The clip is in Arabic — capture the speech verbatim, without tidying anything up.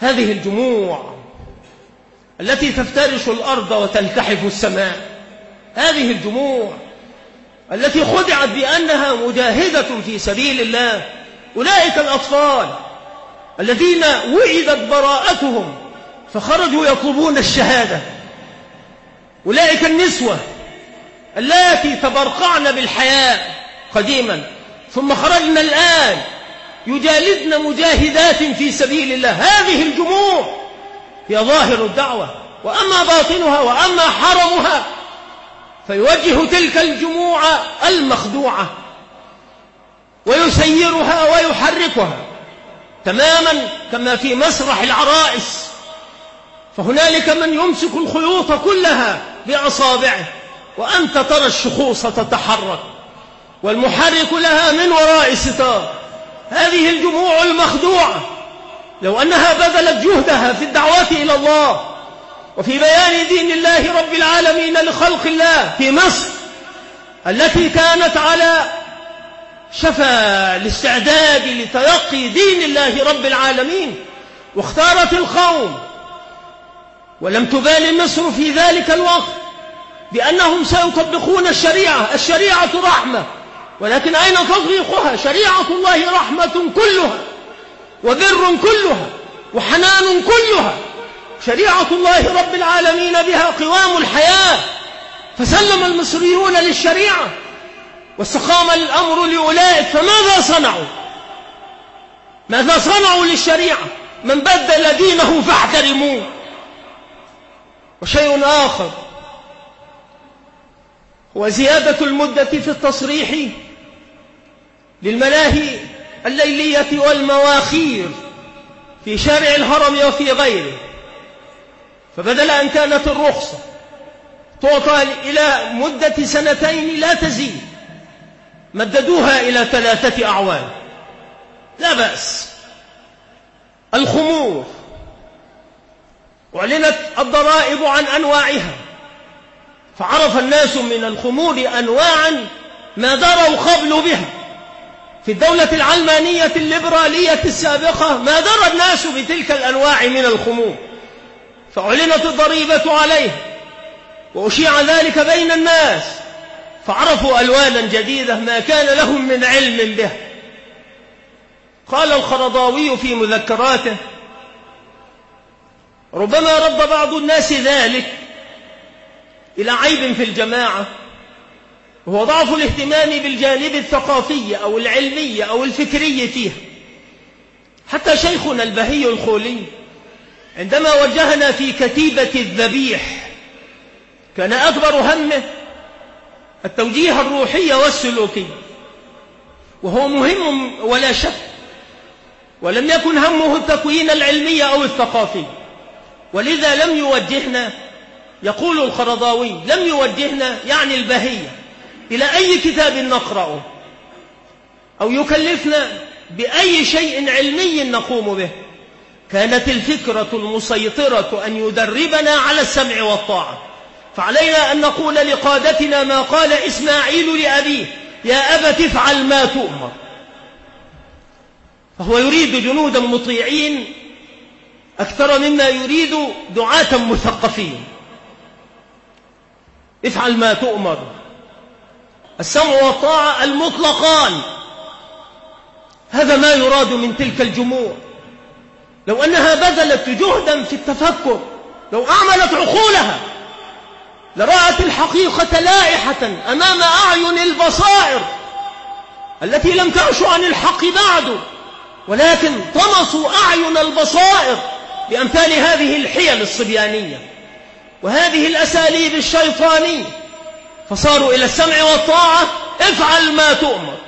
هذه الجموع التي تفترش الأرض وتلتحف السماء، هذه الجموع التي خدعت بأنها مجاهدة في سبيل الله، أولئك الأطفال الذين وعدت براءتهم فخرجوا يطلبون الشهادة، أولئك النسوة اللاتي تبرقعن بالحياء قديما ثم خرجن الآن يجالدن مجاهدات في سبيل الله، هذه الجموع هي ظاهر الدعوة، وأما باطنها وأما حرمها فيوجه تلك الجموع المخدوعة ويسيرها ويحركها تماما كما في مسرح العرائس، فهنالك من يمسك الخيوط كلها بأصابعه وأنت ترى الشخوص تتحرك والمحرك لها من وراء ستار. هذه الجموع المخدوعة لو أنها بذلت جهدها في الدعوة إلى الله وفي بيان دين الله رب العالمين لخلق الله في مصر التي كانت على شفا الاستعداد لتلقي دين الله رب العالمين، واختارت القوم ولم تبال مصر في ذلك الوقت بأنهم سيطبقون الشريعة، الشريعة رحمة، ولكن أين تطبيقها؟ شريعة الله رحمة كلها وبر كلها وحنان كلها، شريعة الله رب العالمين بها قوام الحياة، فسلم المصريون للشريعة واستقام الأمر لأولئك، فماذا صنعوا؟ ماذا صنعوا للشريعة؟ من بدل دينه فاحترموه. وشيء آخر هو زيادة المدة في التصريح للملاهي الليلية والمواخير في شارع الهرم وفي غيره، فبدل أن كانت الرخصة تعطى إلى مدة سنتين لا تزيد مددوها إلى ثلاثة أعوام، لا بأس. الخمور أعلنت الضرائب عن أنواعها، فعرف الناس من الخمور أنواعا ما دروا قبل بها. في الدولة العلمانية الليبرالية السابقة ما درى الناس بتلك الأنواع من الخمور، فأعلنت الضريبة عليها وأشيع ذلك بين الناس، فعرفوا ألوانا جديدة ما كان لهم من علم به. قال الخرضاوي في مذكراته: ربما رد بعض الناس ذلك إلى عيب في الجماعة، وهو ضعف الاهتمام بالجانب الثقافي أو العلمي أو الفكري فيه. حتى شيخنا البهي الخولي عندما وجهنا في كتيبة الذبيح كان أكبر همه التوجيه الروحي والسلوكي، وهو مهم ولا شك، ولم يكن همه التكوين العلمي أو الثقافي، ولذا لم يوجهنا، يقول الخرضاوي، لم يوجهنا يعني البهية إلى أي كتاب نقرأه أو يكلفنا بأي شيء علمي نقوم به. كانت الفكرة المسيطرة أن يدربنا على السمع والطاعة، فعلينا أن نقول لقادتنا ما قال إسماعيل لأبيه: يا أبت افعل ما تؤمر. فهو يريد جنودا مطيعين أكثر مما يريد دعاة مثقفين. افعل ما تؤمر، السمع والطاعة المطلقان، هذا ما يراد من تلك الجموع. لو أنها بذلت جهدا في التفكر، لو أعملت عقولها لرأت الحقيقة لائحة أمام أعين البصائر التي لم تعش عن الحق بعد، ولكن طمسوا أعين البصائر بأمثال هذه الحيل الصبيانية وهذه الأساليب الشيطانية، فصاروا إلى السمع والطاعة، افعل ما تؤمر.